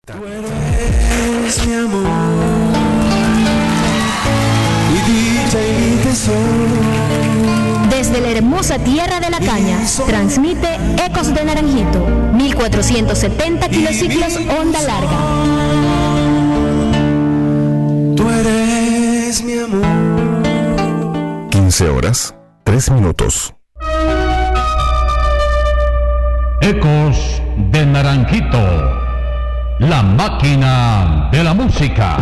Tú eres mi amor, mi dicha y mi tesoro. Desde la hermosa tierra de la caña, transmite Ecos de Naranjito, 1470 kilociclos onda larga. Tú eres mi amor. 15 horas, 3 minutos. Ecos de Naranjito, la máquina de la música.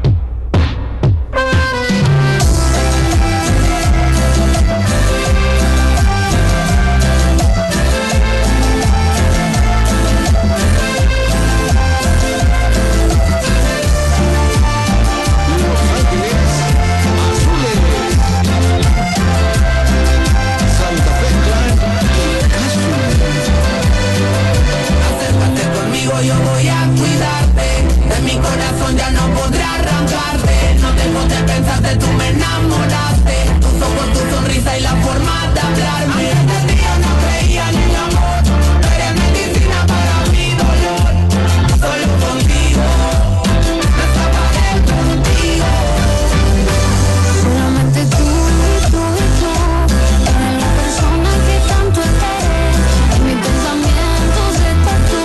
Yo voy a cuidarte, de mi corazón ya no podrá arrancarte. No dejo de pensarte, tú me enamoraste. Tus ojos, tu sonrisa y la forma de hablarme. Antes de ti yo no creía en el amor, tú eres medicina para mi dolor. Solo contigo, me escaparé contigo. Solamente tú y tú y tú, eres la persona que tanto esperé. En mis pensamientos estás tú.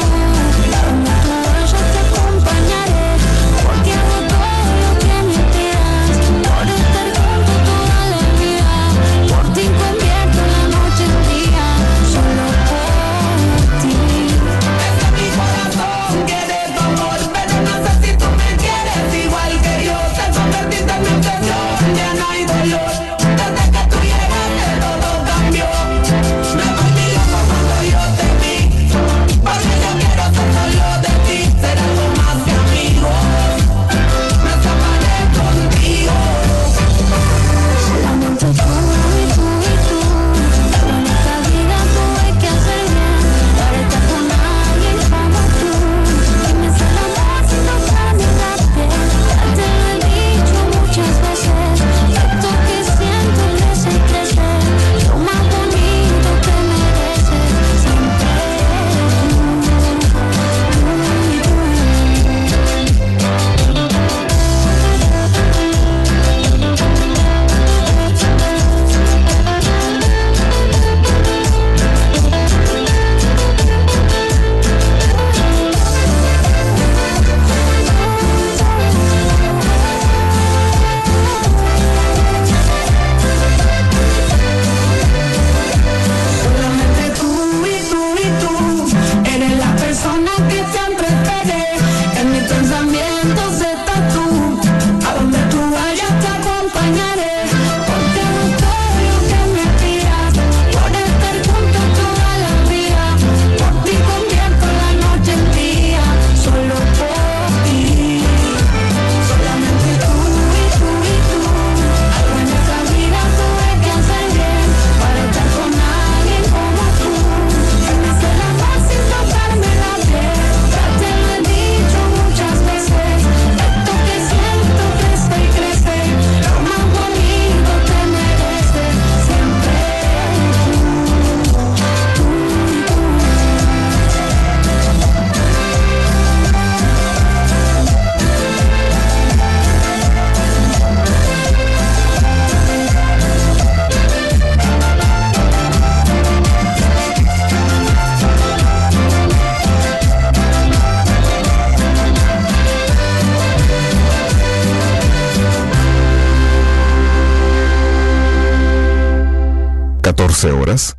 Horas,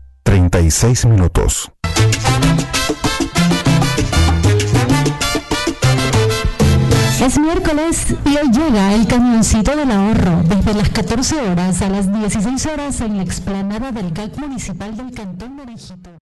36 minutos. Es miércoles y hoy llega el camioncito del ahorro desde las 14 horas a las 16 horas en la explanada del GAC municipal del Cantón Naranjito.